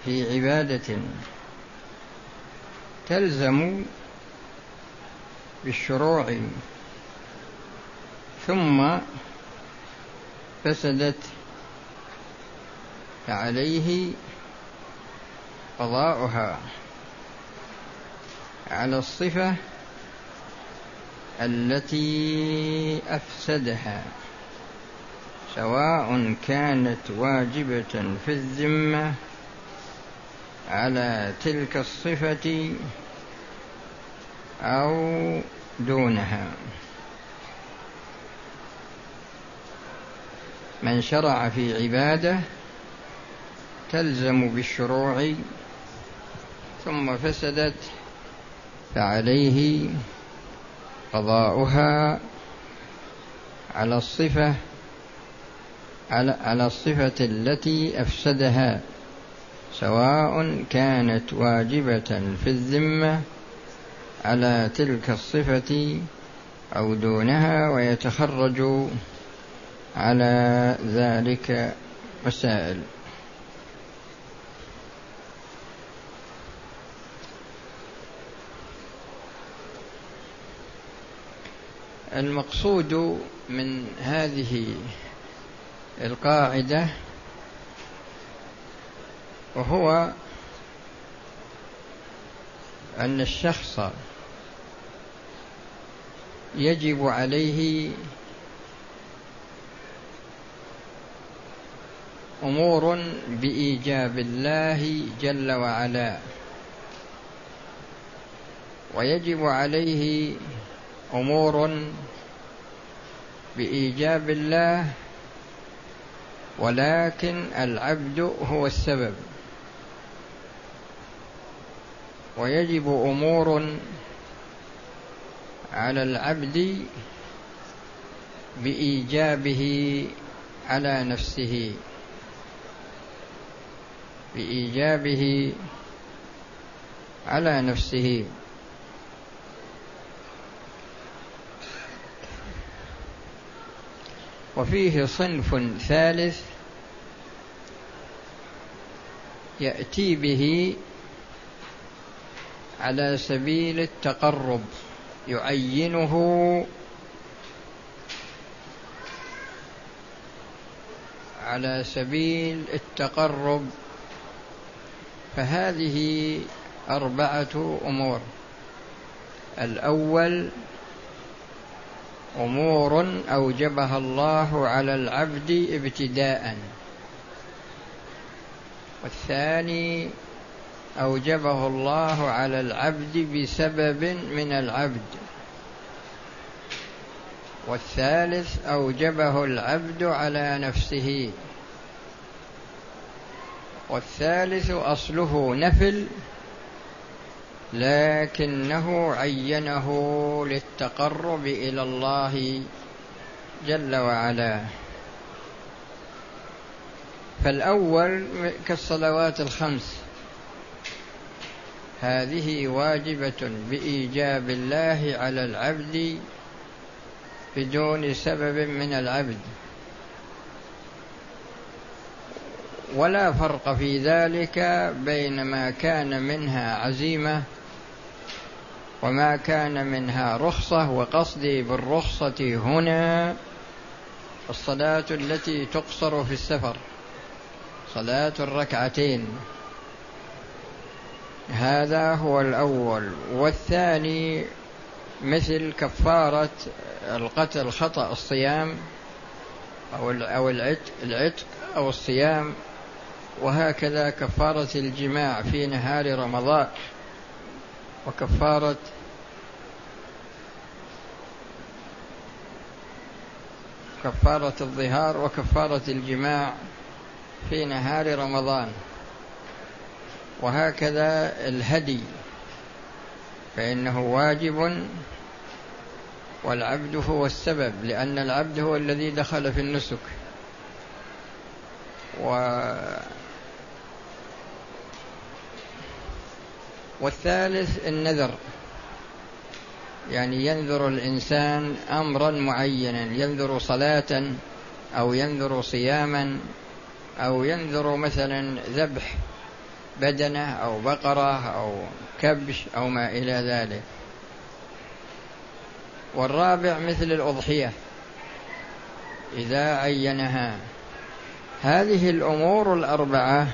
في عبادة تلزم بالشروع ثم فسدت فعليه قضاؤها على الصفة التي أفسدها، سواء كانت واجبة في الذمة على تلك الصفة أو دونها. من شرع في عبادة تلزم بالشروع ثم فسدت فعليه قضاؤها على الصفة التي أفسدها، سواء كانت واجبة في الذمة على تلك الصفة أو دونها، ويتخرج على ذلك مسائل. المقصود من هذه القاعدة وهو أن الشخص يجب عليه أمور بإيجاب الله جل وعلا، ويجب عليه أمور بإيجاب الله، ولكن العبد هو السبب. ويجب أمور على العبد بإيجابه على نفسه، بإيجابه على نفسه. وفيه صنف ثالث يأتي به على سبيل التقرب، يعينه على سبيل التقرب، فهذه 4 أمور. الأول أمور أوجبها الله على العبد ابتداءً، والثاني أوجبه الله على العبد بسبب من العبد، والثالث أوجبه العبد على نفسه، والثالث أصله نفل لكنه عينه للتقرب إلى الله جل وعلا. فالأول كالصلوات ال5، هذه واجبة بإيجاب الله على العبد بدون سبب من العبد، ولا فرق في ذلك بين ما كان منها عزيمة وما كان منها رخصة. وقصدي بالرخصة هنا الصلاة التي تقصر في السفر، صلاة الركعتين، هذا هو الأول. والثاني مثل كفارة القتل خطأ الصيام أو العتق أو الصيام، وهكذا كفارة الجماع في نهار رمضان، وكفارة الظهار، وكفارة الجماع في نهار رمضان، وهكذا الهدي فإنه واجب والعبد هو السبب، لأن العبد هو الذي دخل في النسك. والثالث النذر، يعني ينذر الإنسان أمرا معينا، ينذر صلاة أو ينذر صياما أو ينذر مثلا ذبح بدنة أو بقرة أو كبش أو ما إلى ذلك. والرابع مثل الأضحية إذا عينها. هذه الأمور الأربعة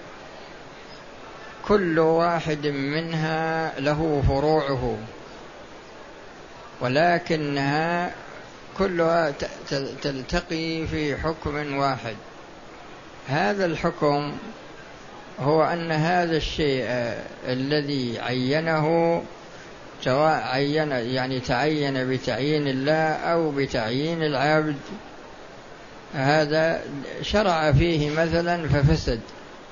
كل واحد منها له فروعه، ولكنها كلها تلتقي في حكم واحد. هذا الحكم هو أن هذا الشيء الذي عينه يعني تعين بتعيين الله أو بتعيين العبد، هذا شرع فيه مثلا ففسد،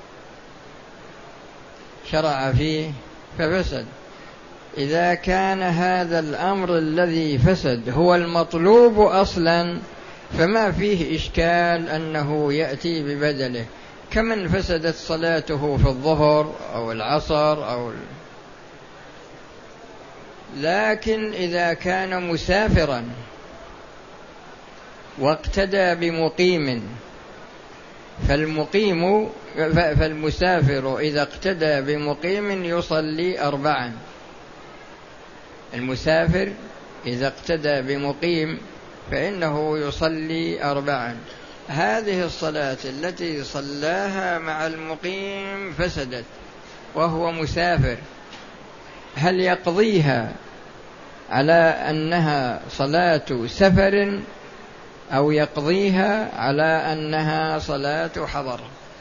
شرع فيه ففسد. إذا كان هذا الأمر الذي فسد هو المطلوب أصلا فما فيه إشكال أنه يأتي ببدله، كمن فسدت صلاته في الظهر أو العصر لكن إذا كان مسافرا واقتدى بمقيم، فالمسافر إذا اقتدى بمقيم يصلي 4. المسافر إذا اقتدى بمقيم فإنه يصلي 4. هذه الصلاة التي صلاها مع المقيم فسدت وهو مسافر، هل يقضيها على أنها صلاة سفر أو يقضيها على أنها صلاة حضر؟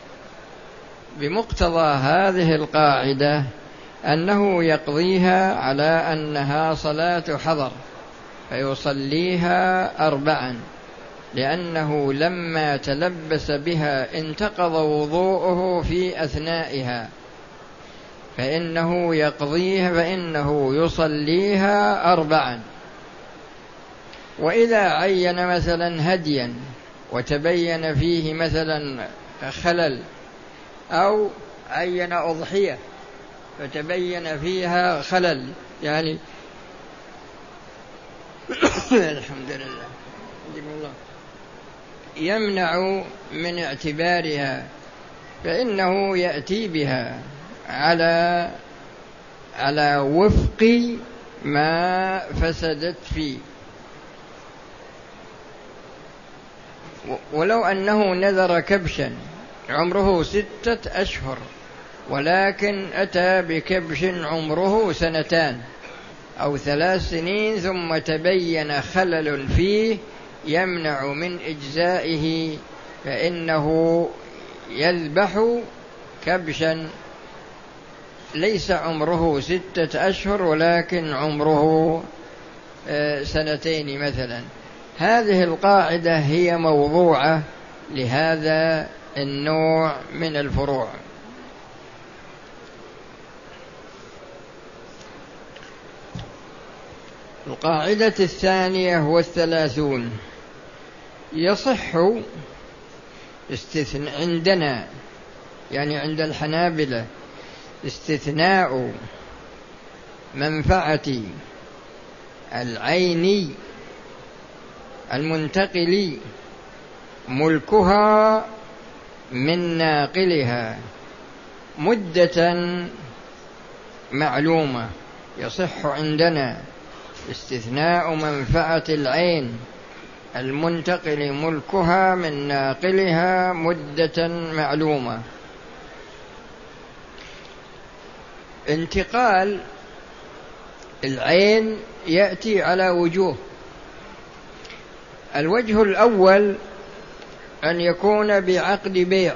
بمقتضى هذه القاعدة أنه يقضيها على أنها صلاة حضر فيصليها 4، لأنه لما تلبس بها انتقض وضوءه في أثنائها، فإنه يصليها 4. وإذا عين مثلا هديا وتبين فيه مثلا خلل، أو عين أضحية فتبين فيها خلل، يعني الحمد لله يمنع من اعتبارها، فإنه يأتي بها على وفق ما فسدت فيه. ولو أنه نذر كبشا عمره 6 أشهر ولكن أتى بكبش عمره 2 أو 3 سنين ثم تبين خلل فيه يمنع من إجزائه، فإنه يذبح كبشا ليس عمره 6 أشهر ولكن عمره 2 مثلا. هذه القاعدة هي موضوعة لهذا النوع من الفروع. القاعدة 32 يصح عندنا، يعني عند الحنابلة، استثناء منفعة العين المنتقل ملكها من ناقلها مدة معلومة. يصح عندنا استثناء منفعة العين المنتقل ملكها من ناقلها مدة معلومة. انتقال العين يأتي على وجوه. الوجه الأول أن يكون بعقد بيع،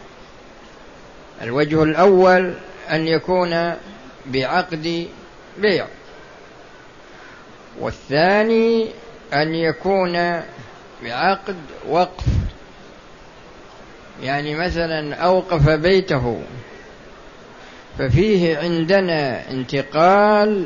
الوجه الأول أن يكون بعقد بيع، والثاني أن يكون بعقد وقف، يعني مثلا أوقف بيته، ففيه عندنا انتقال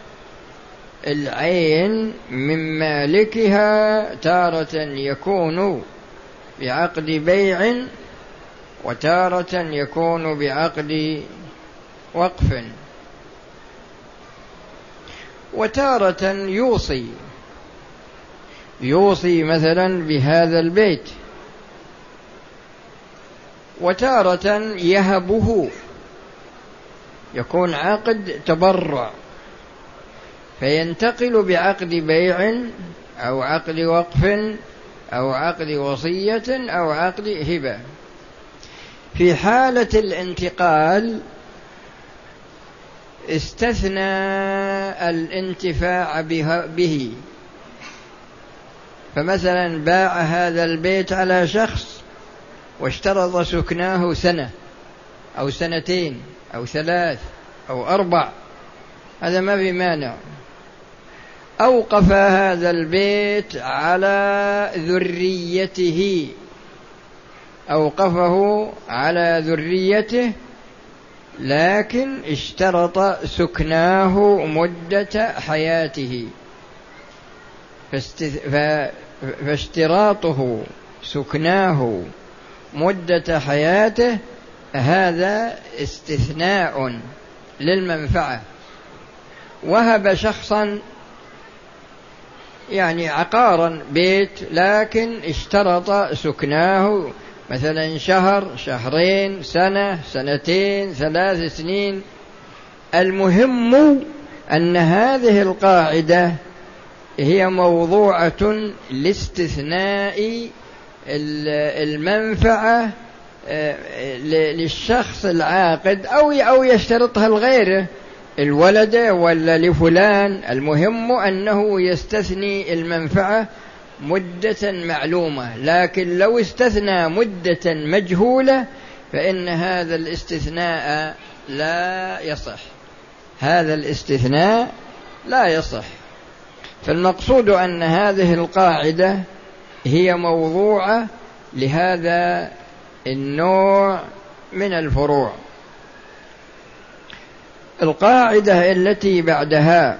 العين من مالكها تارة يكون بعقد بيع وتارة يكون بعقد وقف، وتارة يوصي مثلا بهذا البيت، وتارة يهبه يكون عقد تبرع، فينتقل بعقد بيع أو عقد وقف أو عقد وصية أو عقد هبة. في حالة الانتقال استثنى الانتفاع به، فمثلا باع هذا البيت على شخص واشترط سكناه سنة أو سنتين أو 3 أو 4، هذا ما في مانع. أوقف هذا البيت على ذريته، أوقفه على ذريته، لكن اشترط سكناه مدة حياته، فاشتراطه سكناه مدة حياته هذا استثناء للمنفعة. وهب شخصا يعني عقارا بيت، لكن اشترط سكناه مثلا 1 شهر 2 شهر 1 سنة 2 سنتين 3 سنين. المهم أن هذه القاعدة هي موضوعة لاستثناء المنفعة للشخص العاقد أو يشترطها لغيره، الولد ولا لفلان. المهم أنه يستثني المنفعة مدة معلومة، لكن لو استثنى مدة مجهولة فإن هذا الاستثناء لا يصح، هذا الاستثناء لا يصح. فالمقصود أن هذه القاعدة هي موضوعة لهذا النوع من الفروع. القاعدة التي بعدها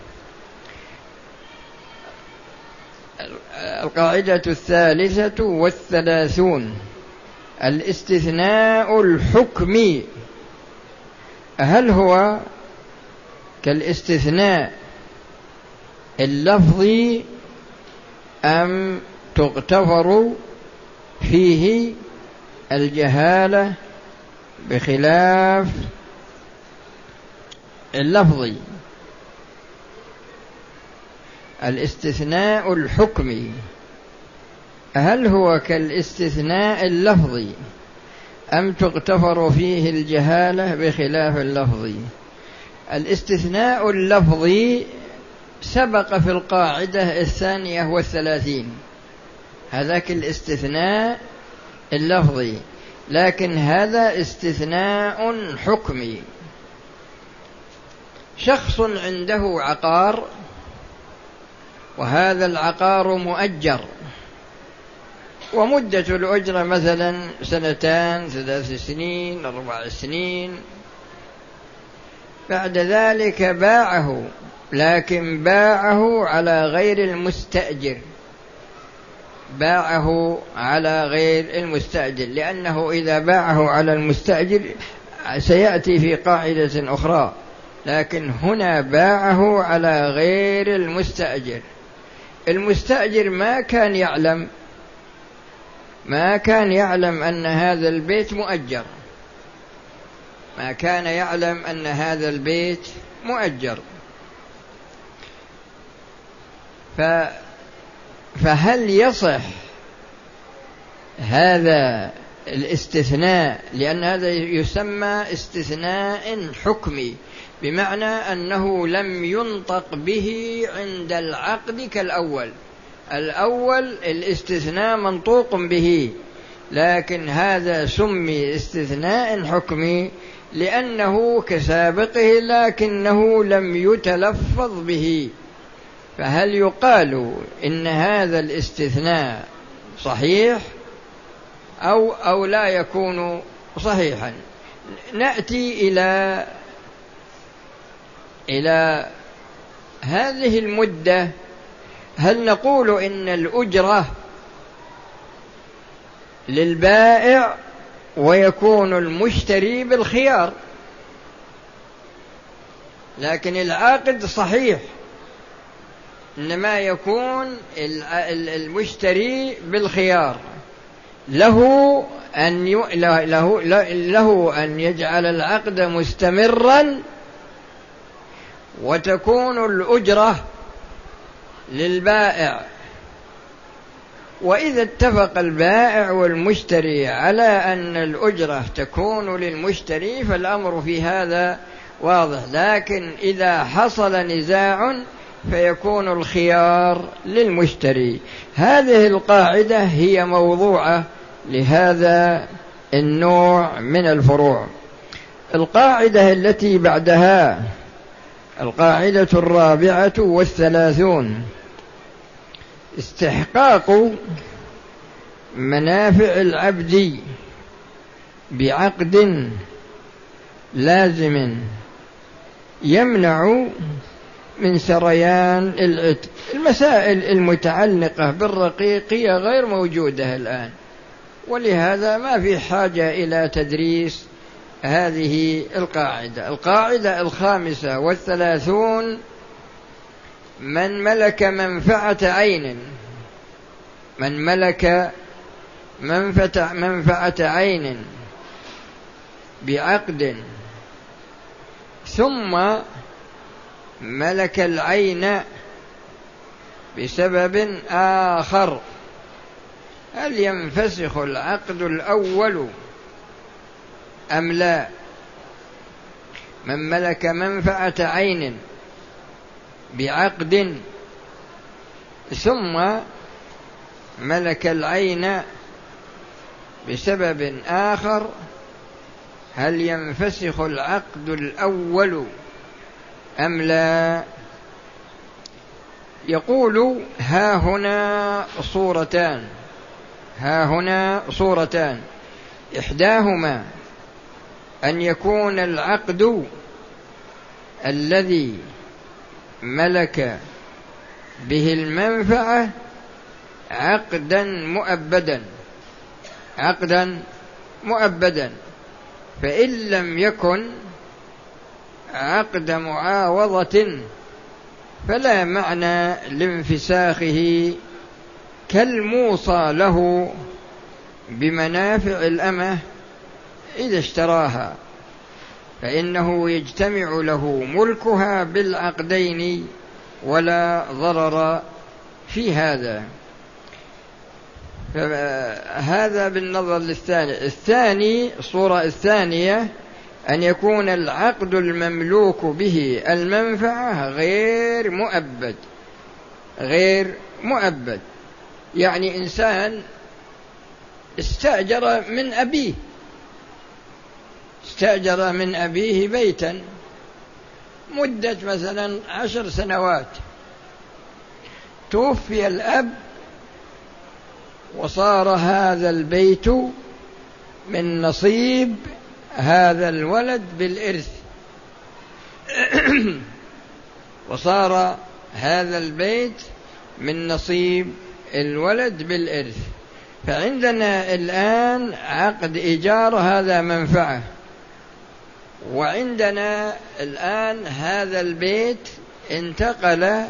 القاعدة 33 الاستثناء الحكمي. هل هو كالاستثناء اللفظي أم تغتفر فيه الجهالة بخلاف اللفظي؟ الاستثناء الحكمي هل هو كالاستثناء اللفظي أم تغتفر فيه الجهالة بخلاف اللفظي؟ الاستثناء اللفظي سبق في القاعدة 32، هذاك الاستثناء اللفظي، لكن هذا استثناء حكمي. شخص عنده عقار وهذا العقار مؤجر، ومدة الأجرة مثلا 2 3 سنين 4 سنين، بعد ذلك باعه، لكن باعه على غير المستأجر، باعه على غير المستأجر، لأنه إذا باعه على المستأجر سيأتي في قاعدة أخرى، لكن هنا باعه على غير المستأجر. المستأجر ما كان يعلم أن هذا البيت مؤجر، ما كان يعلم أن هذا البيت مؤجر. فهل يصح هذا الاستثناء؟ لأن هذا يسمى استثناء حكمي، بمعنى أنه لم ينطق به عند العقد كالأول. الأول الاستثناء منطوق به، لكن هذا سمي استثناء حكمي لأنه كسابقه لكنه لم يتلفظ به. فهل يقال إن هذا الاستثناء صحيح أو لا يكون صحيحا؟ نأتي إلى هذه المدة. هل نقول إن الأجرة للبائع ويكون المشتري بالخيار، لكن العاقد صحيح إنما يكون المشتري بالخيار؟ له أن يجعل العقد مستمرا، وتكون الأجرة للبائع. وإذا اتفق البائع والمشتري على أن الأجرة تكون للمشتري فالأمر في هذا واضح. لكن إذا حصل نزاع فيكون الخيار للمشتري. هذه القاعدة هي موضوعة لهذا النوع من الفروع. القاعدة التي بعدها القاعدة 34 استحقاق منافع العبد بعقد لازم يمنع من سريان العتق. المسائل المتعلقة بالرقيقية غير موجودة الآن، ولهذا ما في حاجة إلى تدريس هذه القاعدة. القاعدة 35 من ملك منفعة عين، من ملك منفعة عين بعقد ثم ملك العين بسبب آخر، هل ينفسخ العقد الأول أم لا؟ من ملك منفعة عين بعقد ثم ملك العين بسبب آخر، هل ينفسخ العقد الأول أم لا؟ يقول ها هنا صورتان إحداهما أن يكون العقد الذي ملك به المنفعة عقدا مؤبدا، فإن لم يكن عقد معاوضة فلا معنى لانفساخه، كالموصى له بمنافع الأمة إذا اشتراها، فإنه يجتمع له ملكها بالعقدين ولا ضرر في هذا. هذا بالنظر للثاني. الصورة الثانية أن يكون العقد المملوك به المنفعة غير مؤبد، يعني إنسان استأجر من أبيه بيتا مدة مثلا 10 سنوات، توفي الأب وصار هذا البيت من نصيب هذا الولد بالإرث وصار هذا البيت من نصيب الولد بالإرث. فعندنا الآن عقد إيجار هذا منفعة، وعندنا الآن هذا البيت انتقل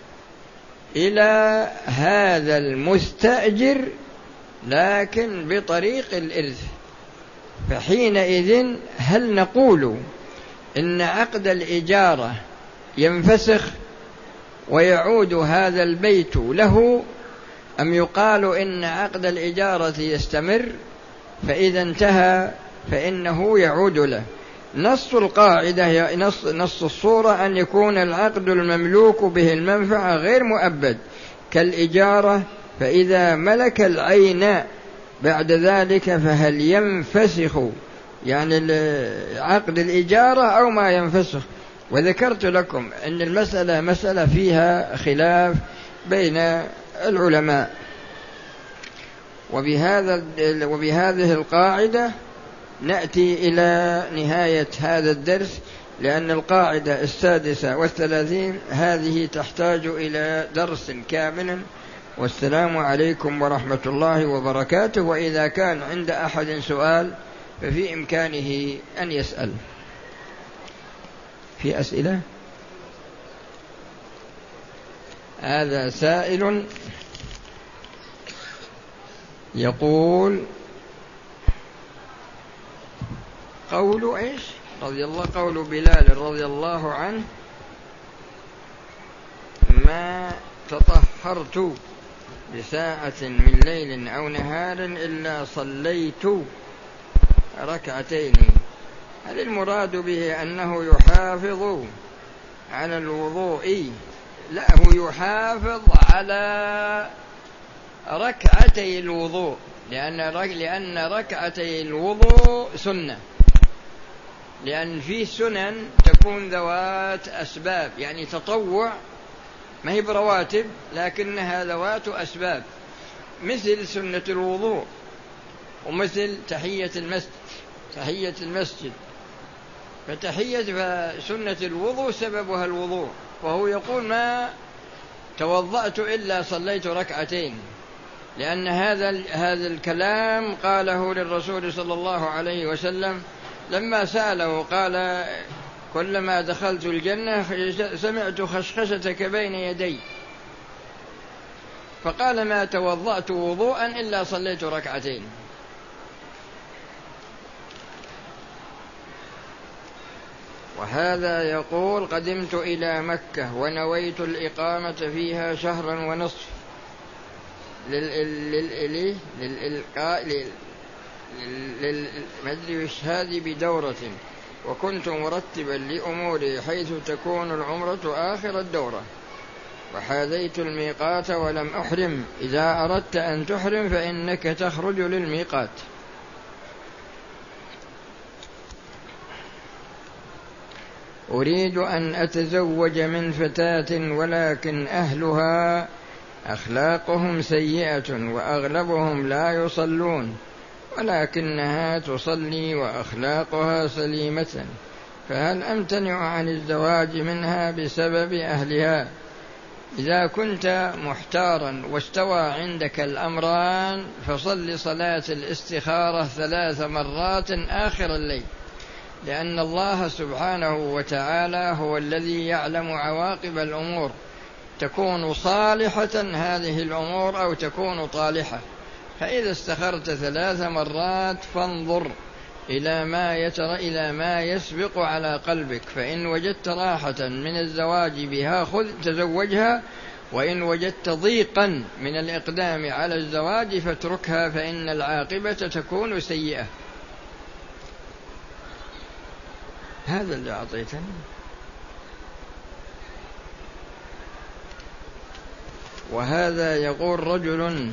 إلى هذا المستأجر لكن بطريق الإرث. فحينئذ هل نقول إن عقد الإجارة ينفسخ ويعود هذا البيت له، أم يقال إن عقد الإجارة يستمر فإذا انتهى فإنه يعود له؟ نص القاعدة نص الصورة أن يكون العقد المملوك به المنفعة غير مؤبد كالإجارة، فإذا ملك العين بعد ذلك فهل ينفسخ يعني عقد الإجارة أو ما ينفسخ؟ وذكرت لكم أن المسألة مسألة فيها خلاف بين العلماء. وبهذه القاعدة نأتي إلى نهاية هذا الدرس، لأن القاعدة 36 هذه تحتاج إلى درس كامل. والسلام عليكم ورحمة الله وبركاته. وإذا كان عند أحد سؤال ففي إمكانه أن يسأل. في أسئلة؟ هذا سائل يقول قول إيش رضي الله، قول بلال رضي الله عنه: ما تطهرت بساعة من ليل أو نهار إلا صليت ركعتين. هل المراد به أنه يحافظ على الوضوء؟ لا، هو يحافظ على ركعتي الوضوء، لأن ركعتي الوضوء سنة، لأن في سنن تكون ذوات أسباب، يعني تطوع ما هي برواتب لكنها ذوات أسباب، مثل سنة الوضوء ومثل تحية المسجد. فسنة الوضوء سببها الوضوء، وهو يقول: ما توضأت إلا صليت ركعتين، لأن هذا الكلام قاله للرسول صلى الله عليه وسلم لما سأله، قال: كلما دخلت الجنة سمعت خشخشتك بين يدي، فقال: ما توضأت وضوءا إلا صليت ركعتين. وهذا يقول: قدمت إلى مكة ونويت الإقامة فيها شهرا ونصف للإلقاء هذه بدورة، وكنت مرتبا لأموري حيث تكون العمرة آخر الدورة، وحاذيت الميقات ولم أحرم. إذا أردت أن تحرم فإنك تخرج للميقات. أريد أن أتزوج من فتاة، ولكن أهلها أخلاقهم سيئة وأغلبهم لا يصلون، ولكنها تصلي وأخلاقها سليمة، فهل أمتنع عن الزواج منها بسبب أهلها؟ إذا كنت محتارا واستوى عندك الأمران فصل صلاة الاستخارة 3 مرات آخر الليل، لأن الله سبحانه وتعالى هو الذي يعلم عواقب الأمور، تكون صالحة هذه الأمور أو تكون طالحة. فإذا استخرت 3 مرات فانظر إلى ما يسبق على قلبك، فإن وجدت راحة من الزواج بها تزوجها، وإن وجدت ضيقا من الإقدام على الزواج فاتركها، فإن العاقبة تكون سيئة. هذا اللي أعطيتني. وهذا يقول: رجل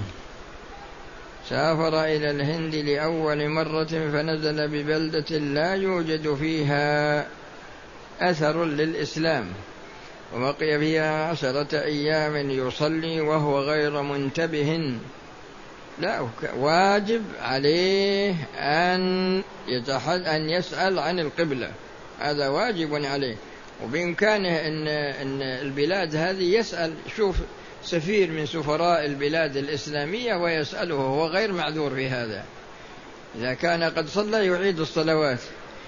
سافر إلى الهند لأول مرة، فنزل ببلدة لا يوجد فيها أثر للإسلام، وبقي فيها 10 أيام يصلي وهو غير منتبه. لا، واجب عليه أن يسأل عن القبلة، هذا واجب عليه، وبإمكانه أن البلاد هذه يسأل، شوف سفير من سفراء البلاد الإسلامية ويسأله، هو غير معذور في هذا. إذا كان قد صلى يعيد الصلوات.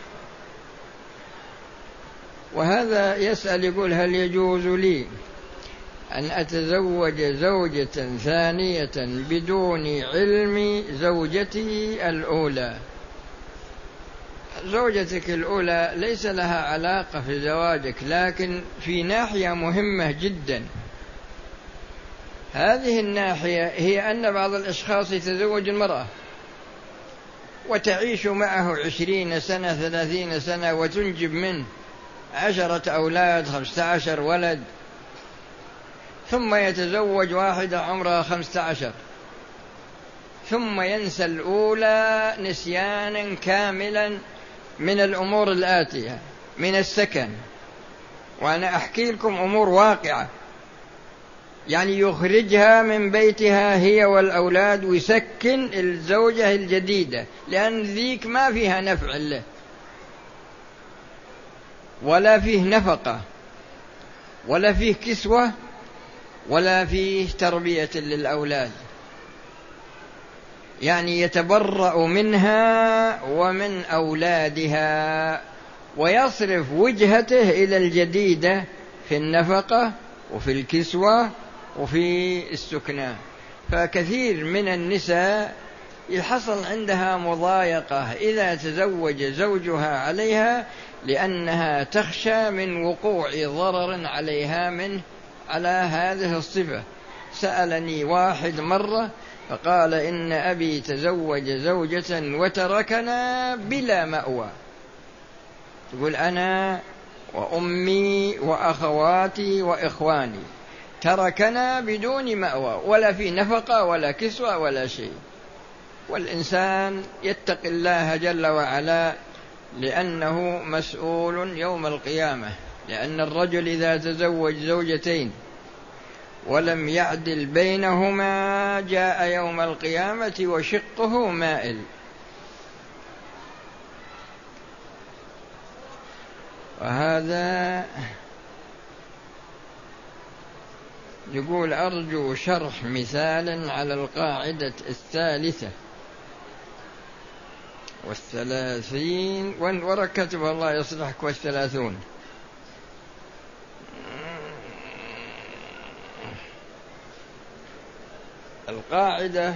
وهذا يسأل يقول: هل يجوز لي أن أتزوج زوجة ثانية بدون علم زوجتي الأولى؟ زوجتك الأولى ليس لها علاقة في زواجك، لكن في ناحية مهمة جدا. هذه الناحية هي أن بعض الأشخاص يتزوج المرأة وتعيش معه 20 سنة 30 سنة وتنجب منه 10 أولاد 15 ولد، ثم يتزوج واحدة عمرها 15، ثم ينسى الأولى نسيانا كاملا من الأمور الآتية، من السكن. وأنا أحكي لكم أمور واقعة، يعني يخرجها من بيتها هي والأولاد ويسكن الزوجة الجديدة، لأن ذيك ما فيها نفع له ولا فيه نفقة ولا فيه كسوة ولا فيه تربية للأولاد، يعني يتبرأ منها ومن أولادها، ويصرف وجهته إلى الجديدة في النفقة وفي الكسوة وفي السكنى. فكثير من النساء يحصل عندها مضايقة إذا تزوج زوجها عليها، لأنها تخشى من وقوع ضرر عليها منه على هذه الصفة. سألني واحد مرة فقال إن أبي تزوج زوجة وتركنا بلا مأوى، تقول أنا وأمي وأخواتي وإخواني، تركنا بدون مأوى ولا في نفقة ولا كسوة ولا شيء. والإنسان يتقي الله جل وعلا لأنه مسؤول يوم القيامة، لأن الرجل إذا تزوج زوجتين ولم يعدل بينهما جاء يوم القيامة وشقه مائل. وهذا يقول أرجو شرح مثال على القاعدة 33 وركتبها الله يصلحك 30. القاعدة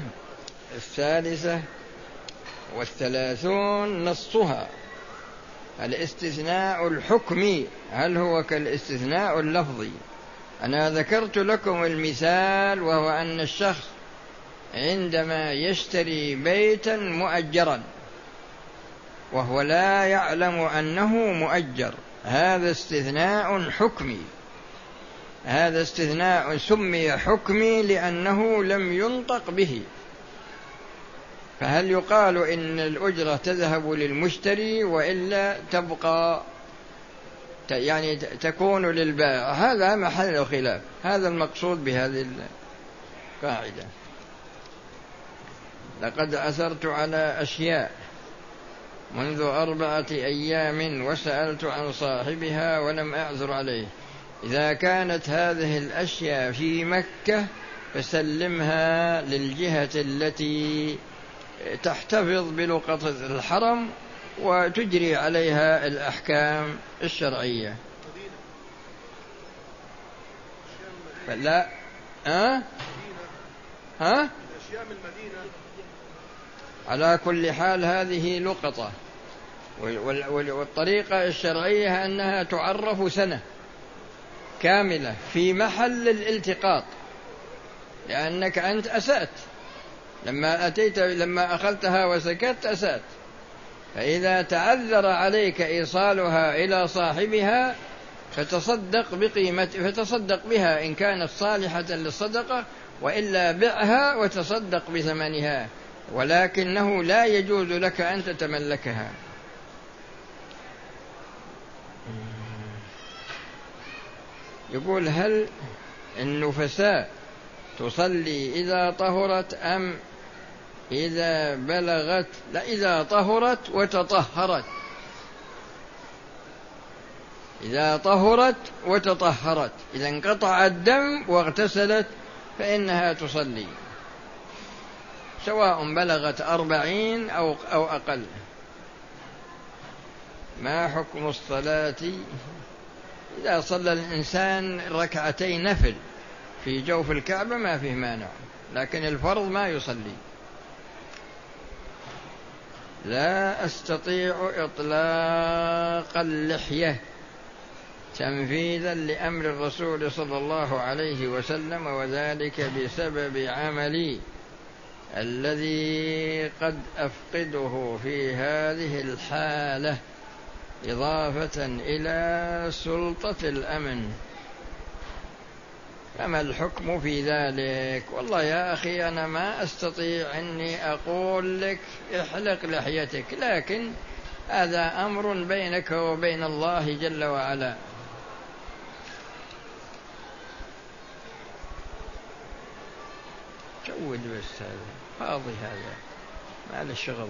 33 نصها الاستثناء الحكمي هل هو كالاستثناء اللفظي. أنا ذكرت لكم المثال، وهو أن الشخص عندما يشتري بيتا مؤجرا وهو لا يعلم أنه مؤجر، هذا استثناء حكمي. هذا استثناء سمي حكمي لأنه لم ينطق به. فهل يقال إن الأجرة تذهب للمشتري وإلا تبقى يعني تكون للبائع؟ هذا محل خلاف. هذا المقصود بهذه القاعدة. لقد أثرت على أشياء منذ 4 أيام وسألت عن صاحبها ولم أعثر عليه. إذا كانت هذه الأشياء في مكة فسلمها للجهة التي تحتفظ بلقطة الحرم وتجري عليها الأحكام الشرعية. فلا على كل حال هذه لقطة، والطريقة الشرعية أنها تعرف سنة كاملة في محل الالتقاط، لأنك أنت أسأت لما أخذتها وسكت أسأت. فإذا تعذر عليك إيصالها إلى صاحبها فتصدق بها إن كانت صالحة للصدقة، وإلا بعها وتصدق بثمنها، ولكنه لا يجوز لك أن تتملكها. يقول هل النفساء تصلي إذا طهرت أم إذا بلغت؟ لا، إذا طهرت وتطهرت. إذا طهرت وتطهرت، إذا انقطع الدم واغتسلت فإنها تصلي، سواء بلغت 40 أو أقل. ما حكم الصلاة إذا صلى الإنسان 2 نفل في جوف الكعبة؟ ما فيه مانع، لكن الفرض ما يصلي. لا أستطيع إطلاق اللحية تنفيذا لأمر الرسول صلى الله عليه وسلم، وذلك بسبب عملي الذي قد أفقده في هذه الحالة، إضافة إلى سلطة الأمن. فما الحكم في ذلك؟ والله يا أخي أنا ما أستطيع أني أقول لك احلق لحيتك، لكن هذا أمر بينك وبين الله جل وعلا. جود بس، هذا فاضي، هذا ما له شغل.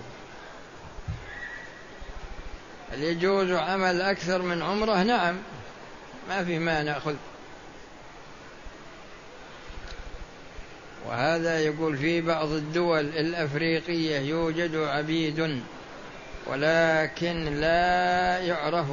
هل يجوز عمل أكثر من عمرة؟ نعم، ما في ما نأخذ. وهذا يقول في بعض الدول الأفريقية يوجد عبيد ولكن لا يعرف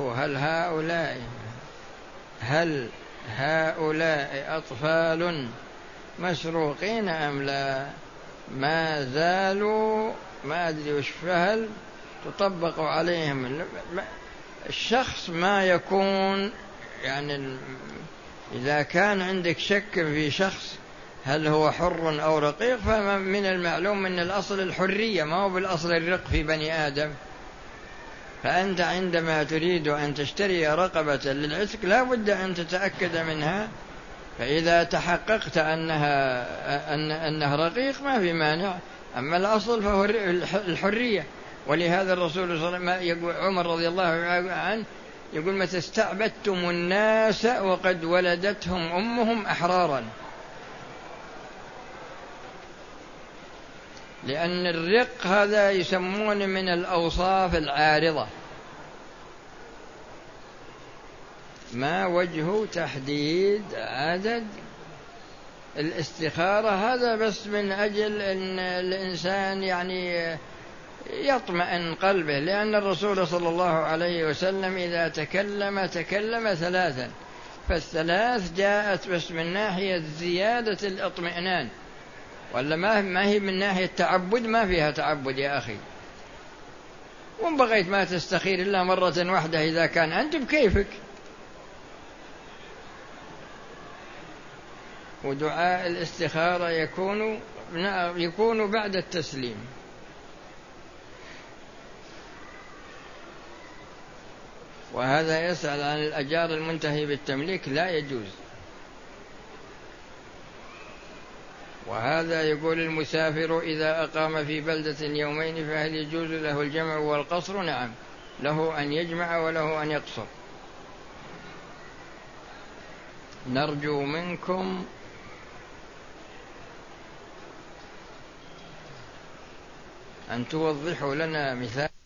هل هؤلاء أطفال مسروقين أم لا. ما زالوا ما أدري وش فهل تطبق عليهم. الشخص ما يكون يعني إذا كان عندك شك في شخص هل هو حر أو رقيق، فمن المعلوم أن الأصل الحرية، ما هو بالأصل الرق في بني آدم. فأنت عندما تريد أن تشتري رقبة للعتق لا بد أن تتأكد منها، فإذا تحققت أنها رقيق ما في مانع، أما الأصل فهو الحرية. ولهذا الرسول صلى الله عليه وسلم عمر رضي الله عنه يقول: متى استعبدتم الناس وقد ولدتهم أمهم أحرارا. لأن الرق هذا يسمون من الأوصاف العارضة، ما وجه تحديد عدد. الاستخارة هذا بس من أجل أن الإنسان يعني يطمئن قلبه، لأن الرسول صلى الله عليه وسلم إذا تكلم ثلاثا، فالثلاث جاءت بس من ناحية زيادة الاطمئنان، ولا ما هي من ناحية تعبد، ما فيها تعبد يا أخي. وإن بغيت ما تستخير إلا مرة واحدة إذا كان أنت بكيفك. ودعاء الاستخارة يكون بعد التسليم. وهذا يسأل عن الأجار المنتهي بالتمليك، لا يجوز. وهذا يقول: المسافر إذا أقام في بلدة يومين فهل يجوز له الجمع والقصر؟ نعم، له أن يجمع وله أن يقصر. نرجو منكم أن توضحوا لنا مثال